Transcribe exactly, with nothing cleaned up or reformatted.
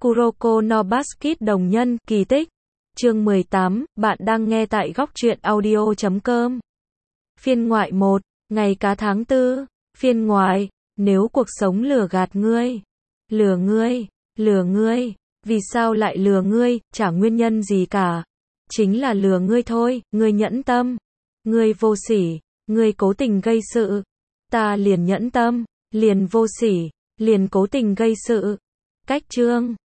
Kuroko no Basket đồng nhân, kỳ tích. Chương mười tám, bạn đang nghe tại góc truyện audio chấm com. Phiên ngoại một, ngày cá tháng tư. Phiên ngoại, nếu cuộc sống lừa gạt ngươi, lừa ngươi, lừa ngươi, vì sao lại lừa ngươi, chả nguyên nhân gì cả. Chính là lừa ngươi thôi, ngươi nhẫn tâm, ngươi vô sỉ, ngươi cố tình gây sự. Ta liền nhẫn tâm, liền vô sỉ, liền cố tình gây sự. Cách chương